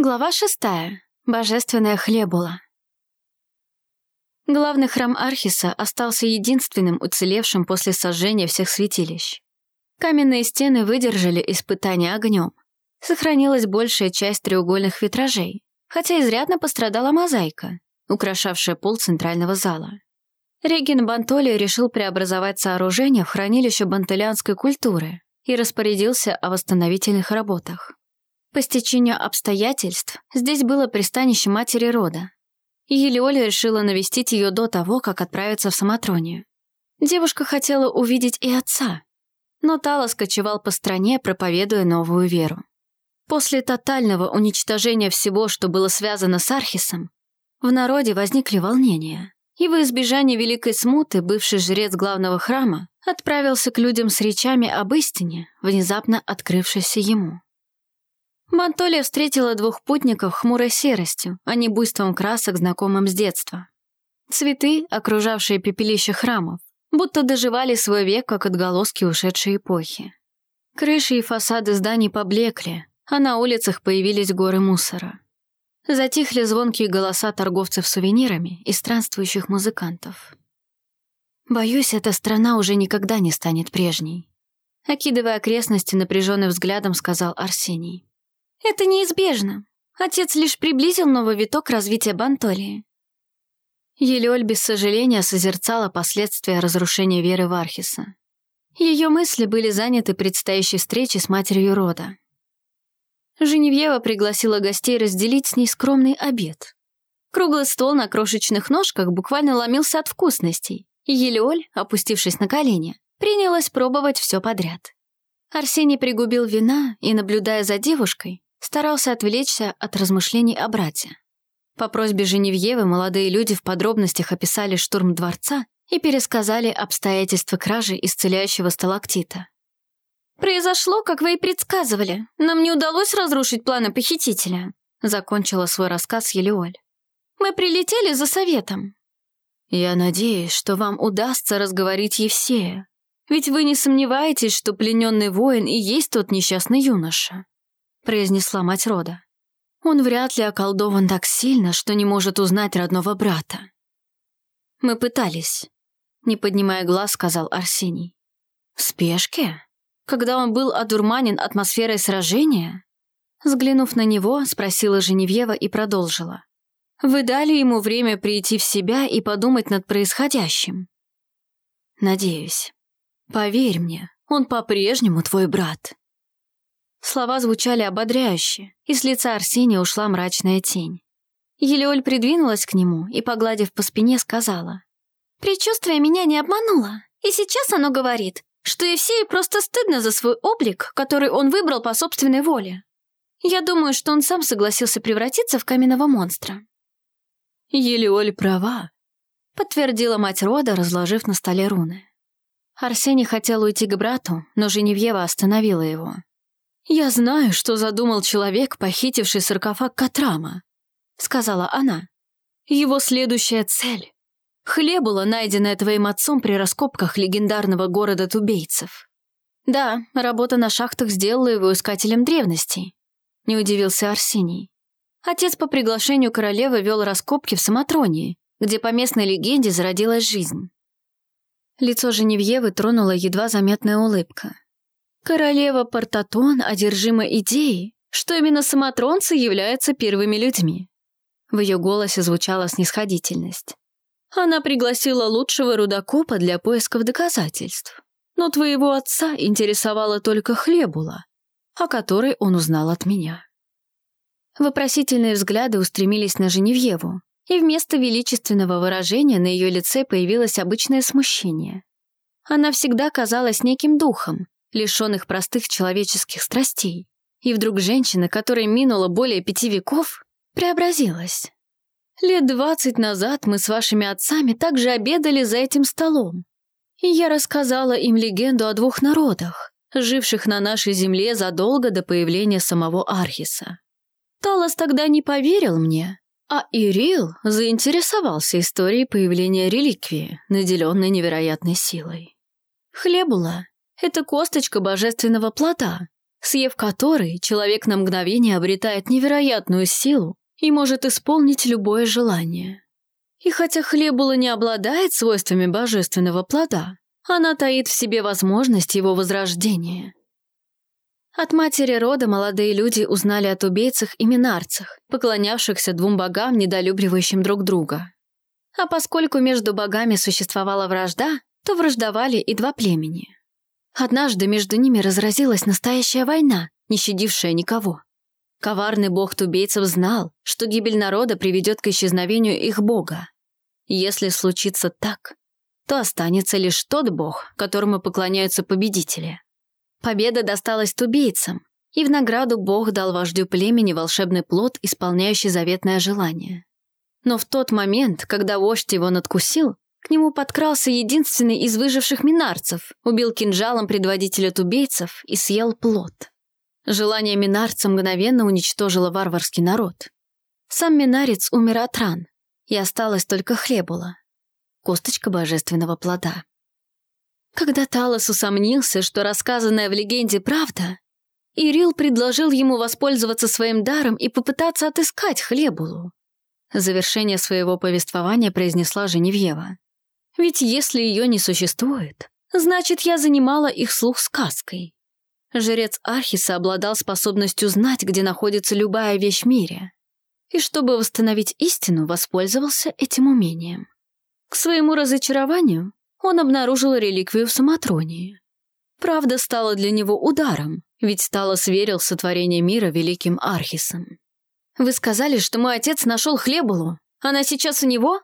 Глава 6. Божественная Хлебула. Главный храм Архиса остался единственным уцелевшим после сожжения всех святилищ. Каменные стены выдержали испытание огнем. Сохранилась большая часть треугольных витражей, хотя изрядно пострадала мозаика, украшавшая пол центрального зала. Реген Бантолио решил преобразовать сооружение в хранилище бантолианской культуры и распорядился о восстановительных работах. По стечению обстоятельств здесь было пристанище матери рода, и Елеоля решила навестить ее до того, как отправиться в Самотронию. Девушка хотела увидеть и отца, но Талос кочевал по стране, проповедуя новую веру. После тотального уничтожения всего, что было связано с Архисом, в народе возникли волнения, и во избежание великой смуты бывший жрец главного храма отправился к людям с речами об истине, внезапно открывшейся ему. Бантолия встретила двух путников хмурой серостью, а не буйством красок, знакомым с детства. Цветы, окружавшие пепелище храмов, будто доживали свой век, как отголоски ушедшей эпохи. Крыши и фасады зданий поблекли, а на улицах появились горы мусора. Затихли звонкие голоса торговцев сувенирами и странствующих музыкантов. «Боюсь, эта страна уже никогда не станет прежней», — окидывая окрестности напряженным взглядом, сказал Арсений. «Это неизбежно. Отец лишь приблизил новый виток развития Бантолии». Елеоль без сожаления созерцала последствия разрушения веры в Архиса. Ее мысли были заняты предстоящей встречей с матерью рода. Женевьева пригласила гостей разделить с ней скромный обед. Круглый стол на крошечных ножках буквально ломился от вкусностей, и Елеоль, опустившись на колени, принялась пробовать все подряд. Арсений пригубил вина и, наблюдая за девушкой, старался отвлечься от размышлений о брате. По просьбе Женевьевы молодые люди в подробностях описали штурм дворца и пересказали обстоятельства кражи исцеляющего сталактита. «Произошло, как вы и предсказывали. Нам не удалось разрушить планы похитителя», — закончила свой рассказ Елеоль. «Мы прилетели за советом». «Я надеюсь, что вам удастся разговорить Евсея, ведь вы не сомневаетесь, что плененный воин и есть тот несчастный юноша», — произнесла мать рода. «Он вряд ли околдован так сильно, что не может узнать родного брата». «Мы пытались», — не поднимая глаз, сказал Арсений. «В спешке? Когда он был одурманен атмосферой сражения?» Взглянув на него, спросила Женевьева и продолжила. «Вы дали ему время прийти в себя и подумать над происходящим?» «Надеюсь. Поверь мне, он по-прежнему твой брат». Слова звучали ободряюще, и с лица Арсения ушла мрачная тень. Елеоль придвинулась к нему и, погладив по спине, сказала. «Предчувствие меня не обмануло, и сейчас оно говорит, что Евсею просто стыдно за свой облик, который он выбрал по собственной воле. Я думаю, что он сам согласился превратиться в каменного монстра». «Елеоль права», — подтвердила мать рода, разложив на столе руны. Арсений хотел уйти к брату, но Женевьева остановила его. «Я знаю, что задумал человек, похитивший саркофаг Катрама», — сказала она. «Его следующая цель — Хлебула, найденная твоим отцом при раскопках легендарного города тубейцев. Да, работа на шахтах сделала его искателем древностей», — не удивился Арсений. Отец по приглашению королевы вел раскопки в Самотронии, где по местной легенде зародилась жизнь. Лицо Женевьевы тронула едва заметная улыбка. Королева Портатон одержима идеей, что именно самотронцы являются первыми людьми. В ее голосе звучала снисходительность. Она пригласила лучшего рудокопа для поисков доказательств. Но твоего отца интересовала только Хлебула, о которой он узнал от меня. Вопросительные взгляды устремились на Женевьеву, и вместо величественного выражения на ее лице появилось обычное смущение. Она всегда казалась неким духом, лишенных простых человеческих страстей, и вдруг женщина, которой минуло более 5 веков, преобразилась. Лет 20 назад мы с вашими отцами также обедали за этим столом, и я рассказала им легенду о 2 народах, живших на нашей земле задолго до появления самого Архиса. Талос тогда не поверил мне, а Ирил заинтересовался историей появления реликвии, наделенной невероятной силой. Хлебула — это косточка божественного плода, съев который, человек на мгновение обретает невероятную силу и может исполнить любое желание. И хотя хлебула не обладает свойствами божественного плода, она таит в себе возможность его возрождения. От матери рода молодые люди узнали о тубейцах и минарцах, поклонявшихся двум богам, недолюбливающим друг друга. А поскольку между богами существовала вражда, то враждовали и два племени. Однажды между ними разразилась настоящая война, не щадившая никого. Коварный бог тубейцев знал, что гибель народа приведет к исчезновению их бога. Если случится так, то останется лишь тот бог, которому поклоняются победители. Победа досталась тубейцам, и в награду бог дал вождю племени волшебный плод, исполняющий заветное желание. Но в тот момент, когда вождь его надкусил, к нему подкрался единственный из выживших минарцев, убил кинжалом предводителя тубейцев и съел плод. Желание минарца мгновенно уничтожило варварский народ. Сам минарец умер от ран, и осталась только хлебула, косточка божественного плода. Когда Талос усомнился, что рассказанное в легенде правда, Ирил предложил ему воспользоваться своим даром и попытаться отыскать хлебулу. Завершение своего повествования произнесла Женевьева. «Ведь если ее не существует, значит, я занимала их слух сказкой». Жрец Архиса обладал способностью знать, где находится любая вещь в мире, и чтобы восстановить истину, воспользовался этим умением. К своему разочарованию он обнаружил реликвию в Самотронии. Правда стала для него ударом, ведь Талос верил в сотворение мира великим Архисом. «Вы сказали, что мой отец нашел хлебулу. Она сейчас у него?»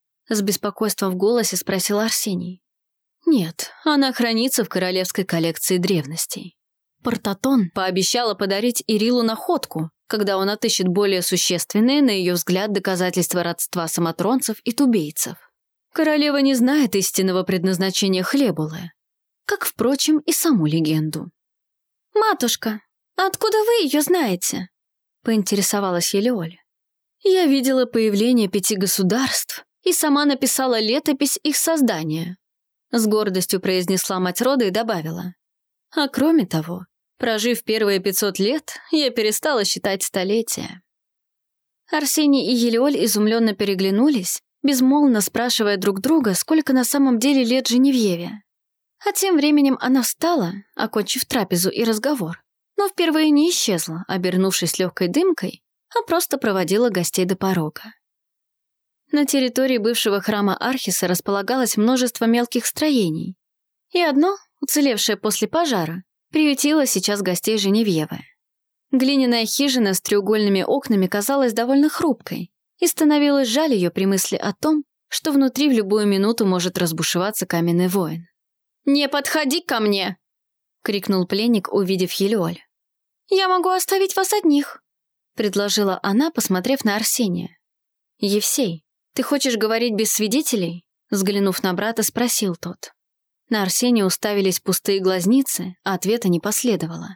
С беспокойством в голосе спросил Арсений. «Нет, она хранится в королевской коллекции древностей. Портатон пообещала подарить Ирилу находку, когда он отыщет более существенные, на ее взгляд, доказательства родства самотронцев и тубейцев. Королева не знает истинного предназначения хлебулы, как, впрочем, и саму легенду». «Матушка, откуда вы ее знаете?» — поинтересовалась Елеоль. «Я видела появление 5 государств и сама написала летопись их создания», — с гордостью произнесла мать рода и добавила. «А кроме того, прожив первые 500 лет, я перестала считать столетия». Арсений и Елеоль изумленно переглянулись, безмолвно спрашивая друг друга, сколько на самом деле лет Женевьеве. А тем временем она встала, окончив трапезу и разговор, но впервые не исчезла, обернувшись легкой дымкой, а просто проводила гостей до порога. На территории бывшего храма Архиса располагалось множество мелких строений, и одно, уцелевшее после пожара, приютило сейчас гостей Женевьевы. Глиняная хижина с треугольными окнами казалась довольно хрупкой, и становилось жаль ее при мысли о том, что внутри в любую минуту может разбушеваться каменный воин. «Не подходи ко мне!» — крикнул пленник, увидев Елеоль. «Я могу оставить вас одних», — предложила она, посмотрев на Арсения. «Евсей, ты хочешь говорить без свидетелей?» — взглянув на брата, спросил тот. На Арсения уставились пустые глазницы, а ответа не последовало.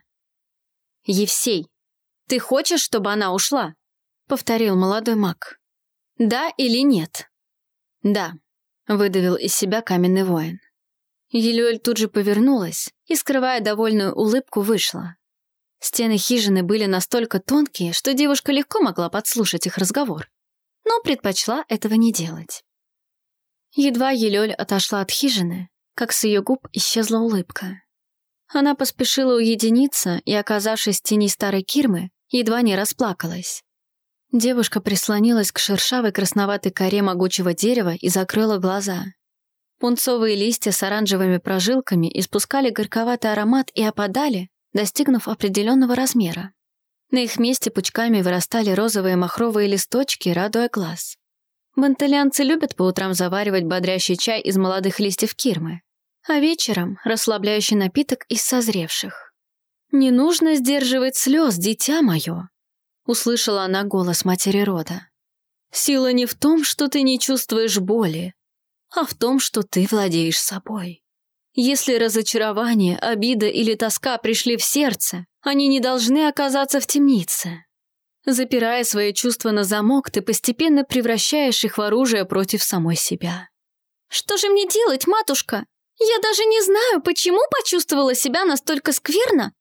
«Евсей, ты хочешь, чтобы она ушла?» — повторил молодой маг. «Да или нет?» «Да», — выдавил из себя каменный воин. Елеоль тут же повернулась и, скрывая довольную улыбку, вышла. Стены хижины были настолько тонкие, что девушка легко могла подслушать их разговор, но предпочла этого не делать. Едва Елеоль отошла от хижины, как с ее губ исчезла улыбка. Она поспешила уединиться и, оказавшись в тени старой кирмы, едва не расплакалась. Девушка прислонилась к шершавой красноватой коре могучего дерева и закрыла глаза. Пунцовые листья с оранжевыми прожилками испускали горьковатый аромат и опадали, достигнув определенного размера. На их месте пучками вырастали розовые махровые листочки, радуя глаз. Бантелянцы любят по утрам заваривать бодрящий чай из молодых листьев кирмы, а вечером — расслабляющий напиток из созревших. «Не нужно сдерживать слез, дитя мое», — услышала она голос матери рода. «Сила не в том, что ты не чувствуешь боли, а в том, что ты владеешь собой. Если разочарование, обида или тоска пришли в сердце, они не должны оказаться в темнице. Запирая свои чувства на замок, ты постепенно превращаешь их в оружие против самой себя». «Что же мне делать, матушка? Я даже не знаю, почему почувствовала себя настолько скверно,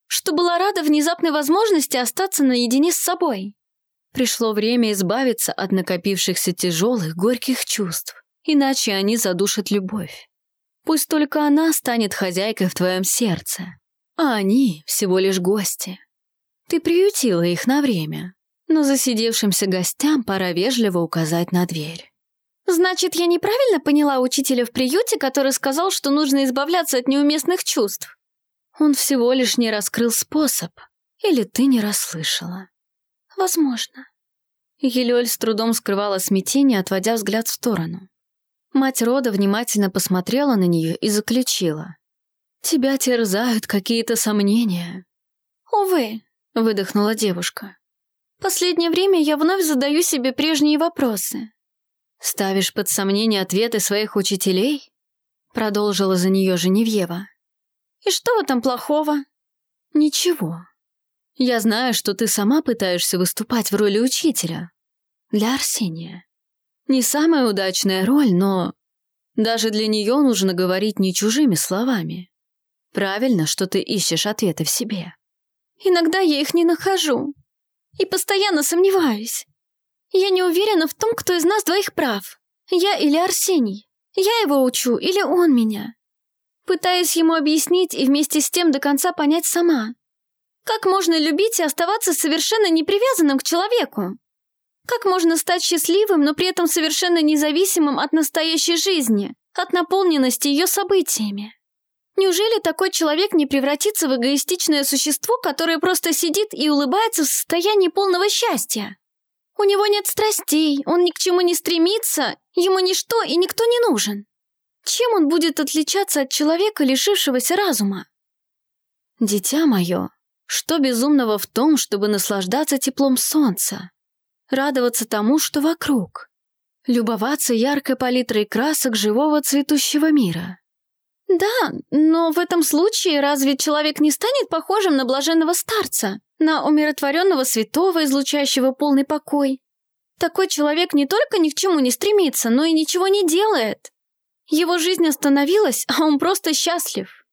что была рада внезапной возможности остаться наедине с собой. Пришло время избавиться от накопившихся тяжелых, горьких чувств, иначе они задушат любовь. Пусть только она станет хозяйкой в твоем сердце, а они всего лишь гости. Ты приютила их на время, но засидевшимся гостям пора вежливо указать на дверь. Значит, я неправильно поняла учителя в приюте, который сказал, что нужно избавляться от неуместных чувств? Он всего лишь не раскрыл способ, или ты не расслышала. Возможно. Елёль с трудом скрывала смятение, отводя взгляд в сторону. Мать рода внимательно посмотрела на нее и заключила. «Тебя терзают какие-то сомнения». «Увы», — выдохнула девушка. «Последнее время я вновь задаю себе прежние вопросы». «Ставишь под сомнение ответы своих учителей?» — продолжила за нее Женевьева. «И что в этом плохого?» «Ничего. Я знаю, что ты сама пытаешься выступать в роли учителя. Для Арсения. Не самая удачная роль, но даже для нее нужно говорить не чужими словами. Правильно, что ты ищешь ответы в себе». «Иногда я их не нахожу. И постоянно сомневаюсь. Я не уверена в том, кто из нас двоих прав. Я или Арсений. Я его учу или он меня. Пытаюсь ему объяснить и вместе с тем до конца понять сама. Как можно любить и оставаться совершенно непривязанным к человеку? Как можно стать счастливым, но при этом совершенно независимым от настоящей жизни, от наполненности ее событиями? Неужели такой человек не превратится в эгоистичное существо, которое просто сидит и улыбается в состоянии полного счастья? У него нет страстей, он ни к чему не стремится, ему ничто и никто не нужен. Чем он будет отличаться от человека, лишившегося разума? Дитя мое, что безумного в том, чтобы наслаждаться теплом солнца, радоваться тому, что вокруг, любоваться яркой палитрой красок живого цветущего мира? Да, но в этом случае разве человек не станет похожим на блаженного старца, на умиротворенного святого, излучающего полный покой? Такой человек не только ни к чему не стремится, но и ничего не делает. Его жизнь остановилась, а он просто счастлив.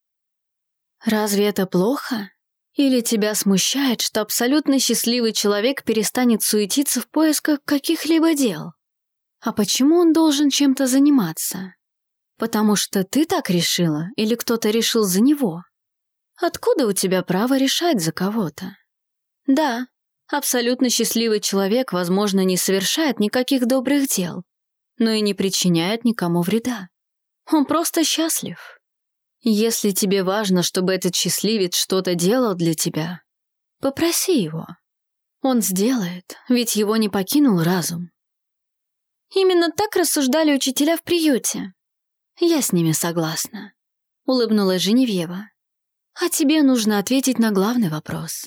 Разве это плохо? Или тебя смущает, что абсолютно счастливый человек перестанет суетиться в поисках каких-либо дел? А почему он должен чем-то заниматься? Потому что ты так решила или кто-то решил за него? Откуда у тебя право решать за кого-то? Да, абсолютно счастливый человек, возможно, не совершает никаких добрых дел, но и не причиняет никому вреда. Он просто счастлив. Если тебе важно, чтобы этот счастливец что-то делал для тебя, попроси его. Он сделает, ведь его не покинул разум. Именно так рассуждали учителя в приюте. Я с ними согласна, улыбнулась Женевьева. А тебе нужно ответить на главный вопрос.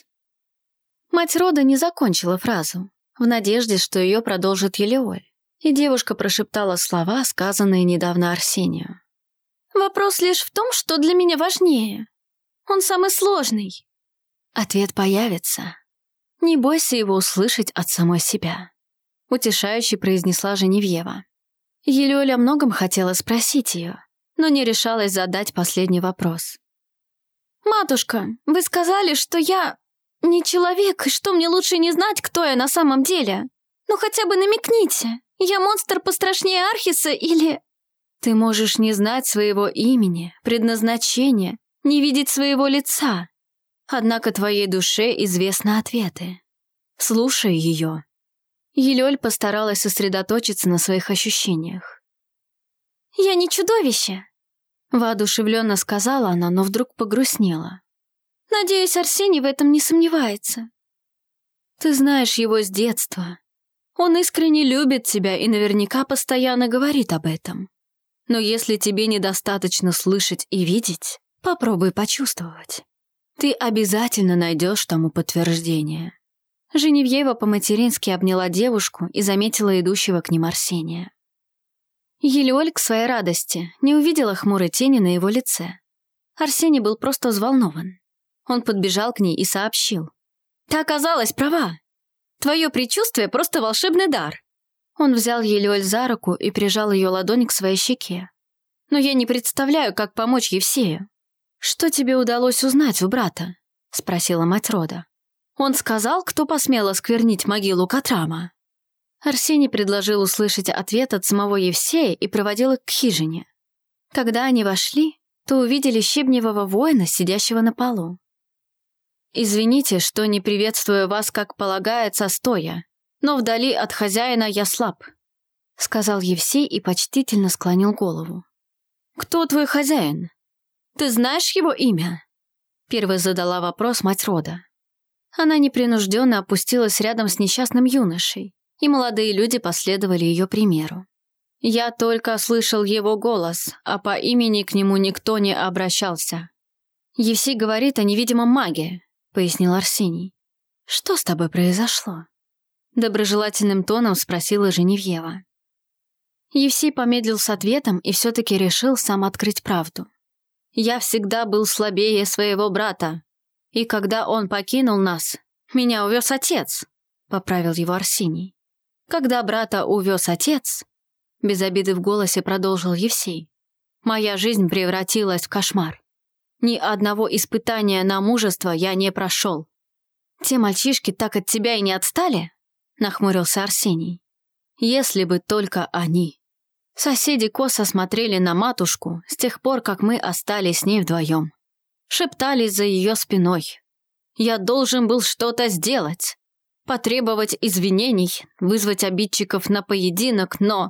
Мать рода не закончила фразу, в надежде, что ее продолжит Елеоль, и девушка прошептала слова, сказанные недавно Арсению. «Вопрос лишь в том, что для меня важнее. Он самый сложный». Ответ появится. Не бойся его услышать от самой себя, утешающе произнесла Женевьева. Елеоль о многом хотела спросить ее, но не решалась задать последний вопрос. «Матушка, вы сказали, что я не человек, и что мне лучше не знать, кто я на самом деле. Ну хотя бы намекните, я монстр пострашнее Архиса или...» «Ты можешь не знать своего имени, предназначения, не видеть своего лица. Однако твоей душе известны ответы. Слушай ее». Елёль постаралась сосредоточиться на своих ощущениях. «Я не чудовище», — воодушевленно сказала она, но вдруг погрустнела. «Надеюсь, Арсений в этом не сомневается». «Ты знаешь его с детства. Он искренне любит тебя и наверняка постоянно говорит об этом. Но если тебе недостаточно слышать и видеть, попробуй почувствовать. Ты обязательно найдешь тому подтверждение». Женевьева по-матерински обняла девушку и заметила идущего к ним Арсения. Елеоль, к своей радости, не увидела хмурой тени на его лице. Арсений был просто взволнован. Он подбежал к ней и сообщил. «Ты оказалась права. Твое предчувствие — просто волшебный дар». Он взял Елеоль за руку и прижал ее ладонь к своей щеке. «Но я не представляю, как помочь Евсею. Что тебе удалось узнать у брата? спросила мать рода. «Он сказал, кто посмел осквернить могилу Катрама?» Арсений предложил услышать ответ от самого Евсея и проводил их к хижине. Когда они вошли, то увидели щебневого воина, сидящего на полу. «Извините, что не приветствую вас, как полагается, стоя, но вдали от хозяина я слаб», — сказал Евсей и почтительно склонил голову. «Кто твой хозяин? Ты знаешь его имя?» Первой задала вопрос мать рода. Она непринужденно опустилась рядом с несчастным юношей, и молодые люди последовали ее примеру. «Я только слышал его голос, а по имени к нему никто не обращался». «Евсей говорит о невидимом маге», — пояснил Арсений. «Что с тобой произошло?» Доброжелательным тоном спросила Женевьева. Евсей помедлил с ответом и все-таки решил сам открыть правду. «Я всегда был слабее своего брата, и когда он покинул нас, меня увез отец», — поправил его Арсений. «Когда брата увез отец», — без обиды в голосе продолжил Евсей, «моя жизнь превратилась в кошмар. Ни одного испытания на мужество я не прошел». «Те мальчишки так от тебя и не отстали?» — нахмурился Арсений. «Если бы только они». Соседи косо смотрели на матушку с тех пор, как мы остались с ней вдвоем. Шептались за ее спиной. Я должен был что-то сделать. Потребовать извинений, вызвать обидчиков на поединок, но...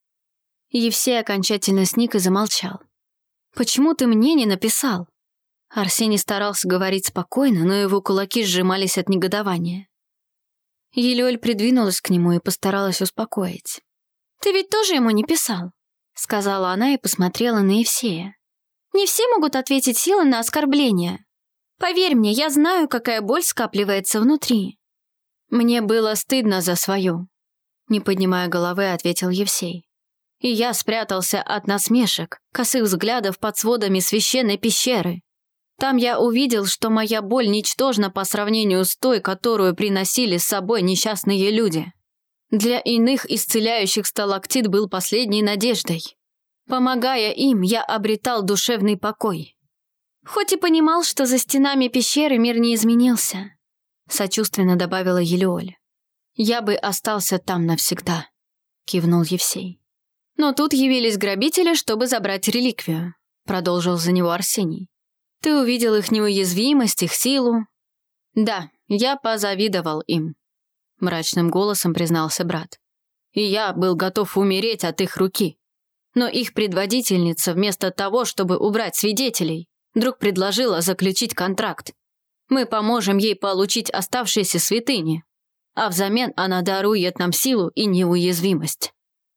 Евсей окончательно сник и замолчал. «Почему ты мне не написал?» Арсений старался говорить спокойно, но его кулаки сжимались от негодования. Елеоль придвинулась к нему и постаралась успокоить. «Ты ведь тоже ему не писал?» — сказала она и посмотрела на Евсея. «Не все могут ответить силой на оскорбление. Поверь мне, я знаю, какая боль скапливается внутри». «Мне было стыдно за свою», — не поднимая головы, ответил Евсей. «И я спрятался от насмешек, косых взглядов под сводами священной пещеры. Там я увидел, что моя боль ничтожна по сравнению с той, которую приносили с собой несчастные люди. Для иных исцеляющих сталактит был последней надеждой. Помогая им, я обретал душевный покой. Хоть и понимал, что за стенами пещеры мир не изменился», — сочувственно добавила Елеоль. «Я бы остался там навсегда», — кивнул Евсей. «Но тут явились грабители, чтобы забрать реликвию», — продолжил за него Арсений. «Ты увидел их неуязвимость, их силу?» «Да, я позавидовал им», — мрачным голосом признался брат. «И я был готов умереть от их руки. Но их предводительница, вместо того, чтобы убрать свидетелей, вдруг предложила заключить контракт. Мы поможем ей получить оставшиеся святыни, а взамен она дарует нам силу и неуязвимость».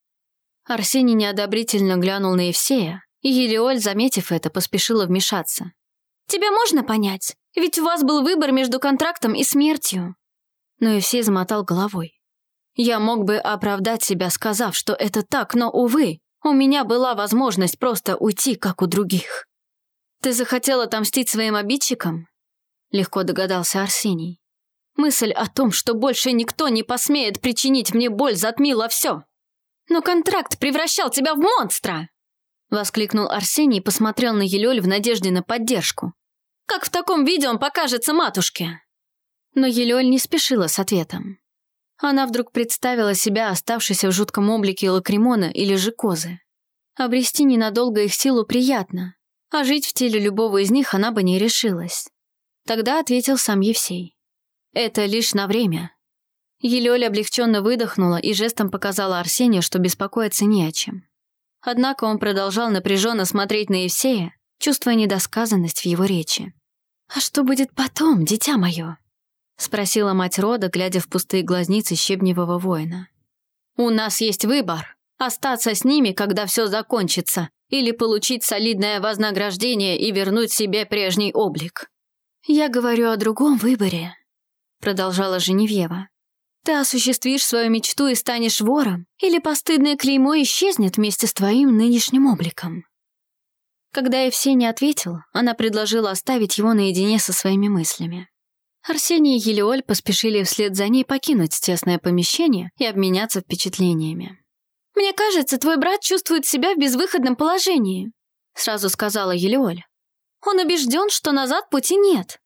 Арсений неодобрительно глянул на Евсея, и Елеоль, заметив это, поспешила вмешаться. «Тебя можно понять, ведь у вас был выбор между контрактом и смертью». Но Евсей замотал головой. «Я мог бы оправдать себя, сказав, что это так, но, увы, у меня была возможность просто уйти, как у других». «Ты захотел отомстить своим обидчикам?» Легко догадался Арсений. «Мысль о том, что больше никто не посмеет причинить мне боль, затмила все. Но контракт превращал тебя в монстра!» Воскликнул Арсений и посмотрел на Елеоль в надежде на поддержку. «Как в таком виде он покажется матушке?» Но Елеоль не спешила с ответом. Она вдруг представила себя оставшейся в жутком облике Лакримона или же Козы. Обрести ненадолго их силу приятно, а жить в теле любого из них она бы не решилась. Тогда ответил сам Евсей. «Это лишь на время». Елеоль облегченно выдохнула и жестом показала Арсению, что беспокоиться не о чем. Однако он продолжал напряженно смотреть на Евсея, чувствуя недосказанность в его речи. «А что будет потом, дитя мое?» — спросила мать рода, глядя в пустые глазницы щебневого воина. «У нас есть выбор — остаться с ними, когда все закончится, или получить солидное вознаграждение и вернуть себе прежний облик». «Я говорю о другом выборе», — продолжала Женевьева. «Ты осуществишь свою мечту и станешь вором, или постыдное клеймо исчезнет вместе с твоим нынешним обликом». Когда Евсей не ответил, она предложила оставить его наедине со своими мыслями. Арсений и Елеоль поспешили вслед за ней покинуть тесное помещение и обменяться впечатлениями. «Мне кажется, твой брат чувствует себя в безвыходном положении», — сразу сказала Елеоль. «Он убежден, что назад пути нет.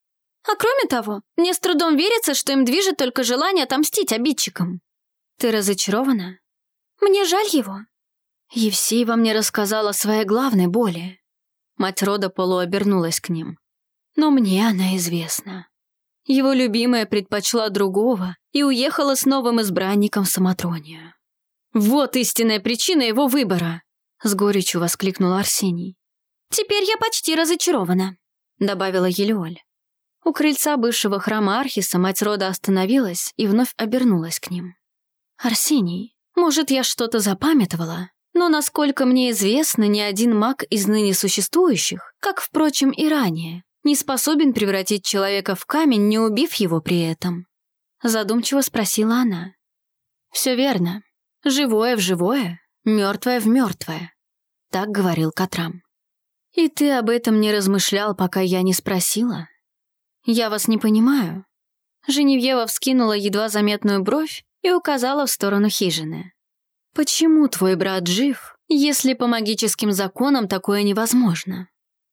А кроме того, мне с трудом верится, что им движет только желание отомстить обидчикам. Ты разочарована? Мне жаль его. Евсеева мне рассказала о своей главной боли. Мать рода полуобернулась к ним. Но мне она известна. Его любимая предпочла другого и уехала с новым избранником в Самотронию. «Вот истинная причина его выбора!» — с горечью воскликнул Арсений. «Теперь я почти разочарована», — добавила Елеоль. У крыльца бывшего храма Архиса мать рода остановилась и вновь обернулась к ним. «Арсений, может, я что-то запамятовала, но, насколько мне известно, ни один маг из ныне существующих, как, впрочем, и ранее, не способен превратить человека в камень, не убив его при этом». Задумчиво спросила она. «Все верно. Живое в живое, мертвое в мертвое», — так говорил Катрам. «И ты об этом не размышлял, пока я не спросила? Я вас не понимаю». Женевьева вскинула едва заметную бровь и указала в сторону хижины. «Почему твой брат жив, если по магическим законам такое невозможно?»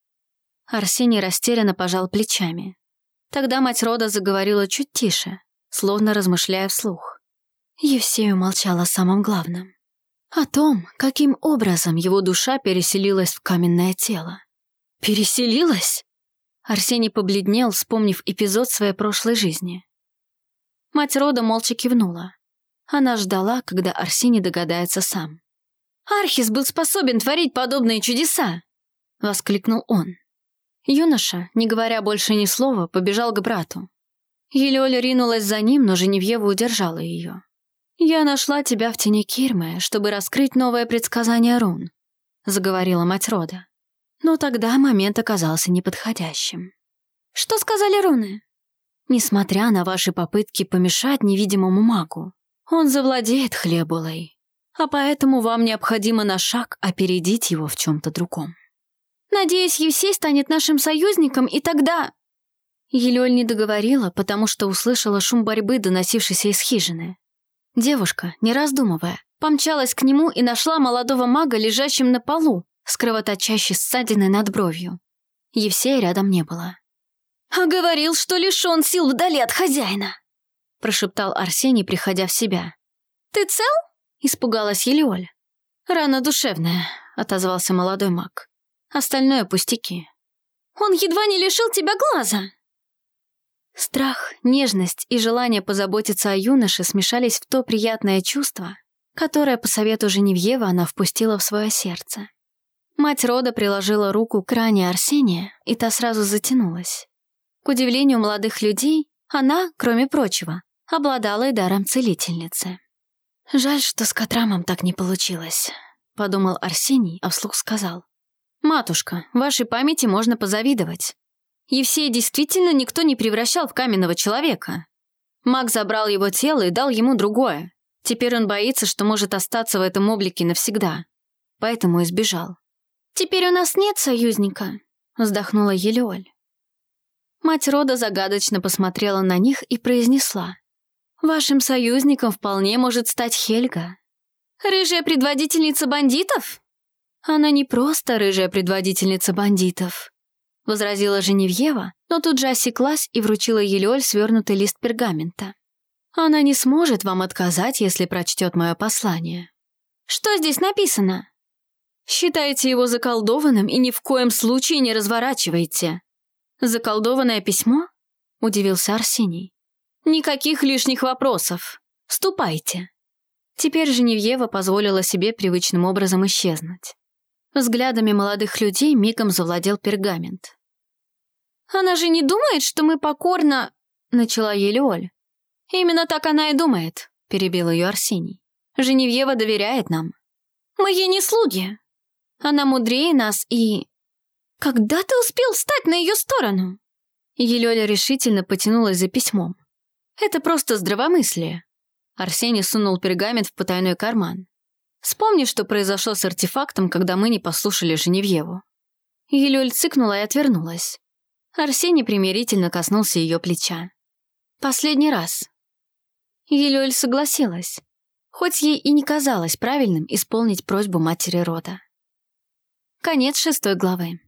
Арсений растерянно пожал плечами. Тогда мать рода заговорила чуть тише, словно размышляя вслух. Евсей умолчал о самом главном. О том, каким образом его душа переселилась в каменное тело. «Переселилась?» Арсений побледнел, вспомнив эпизод своей прошлой жизни. Мать рода молча кивнула. Она ждала, когда Арсений догадается сам. «Архис был способен творить подобные чудеса!» — воскликнул он. Юноша, не говоря больше ни слова, побежал к брату. Елеоля ринулась за ним, но Женевьева удержала ее. «Я нашла тебя в тени Кирмы, чтобы раскрыть новое предсказание рун», — заговорила мать рода. Но тогда момент оказался неподходящим. «Что сказали руны?» «Несмотря на ваши попытки помешать невидимому магу, он завладеет Хлебулой, а поэтому вам необходимо на шаг опередить его в чем-то другом». «Надеюсь, Евсей станет нашим союзником, и тогда...» Елеоль не договорила, потому что услышала шум борьбы, доносившийся из хижины. Девушка, не раздумывая, помчалась к нему и нашла молодого мага, лежащим на полу, с кровоточащей ссадиной над бровью. Евсея рядом не было. «А говорил, что лишён сил вдали от хозяина!» прошептал Арсений, приходя в себя. «Ты цел?» — испугалась Елеоль. «Рана душевная», — отозвался молодой маг. «Остальное пустяки». «Он едва не лишил тебя глаза!» Страх, нежность и желание позаботиться о юноше смешались в то приятное чувство, которое по совету Женевьевы она впустила в свое сердце. Мать рода приложила руку к ране Арсения, и та сразу затянулась. К удивлению молодых людей, она, кроме прочего, обладала и даром целительницы. «Жаль, что с Катрамом так не получилось», — подумал Арсений, а вслух сказал. «Матушка, вашей памяти можно позавидовать. Евсея действительно никто не превращал в каменного человека. Маг забрал его тело и дал ему другое. Теперь он боится, что может остаться в этом облике навсегда. Поэтому и сбежал». «Теперь у нас нет союзника», — вздохнула Елеоль. Мать рода загадочно посмотрела на них и произнесла. «Вашим союзником вполне может стать Хельга». «Рыжая предводительница бандитов?» «Она не просто рыжая предводительница бандитов», — возразила Женевьева, но тут же осеклась и вручила Елеоль свернутый лист пергамента. «Она не сможет вам отказать, если прочтет мое послание». «Что здесь написано?» «Считайте его заколдованным и ни в коем случае не разворачивайте». «Заколдованное письмо?» — удивился Арсений. «Никаких лишних вопросов. Ступайте». Теперь Женевьева позволила себе привычным образом исчезнуть. Взглядами молодых людей мигом завладел пергамент. «Она же не думает, что мы покорно...» — начала Елеоль. «Именно так она и думает», — перебил ее Арсений. «Женевьева доверяет нам. Мы ей не слуги. Она мудрее нас и...» «Когда ты успел встать на ее сторону?» Елеоля решительно потянулась за письмом. «Это просто здравомыслие». Арсений сунул пергамент в потайной карман. «Вспомни, что произошло с артефактом, когда мы не послушали Женевьеву». Елеоль цыкнула и отвернулась. Арсений примирительно коснулся ее плеча. «Последний раз». Елеоль согласилась, хоть ей и не казалось правильным исполнить просьбу матери рода. Конец 6 главы.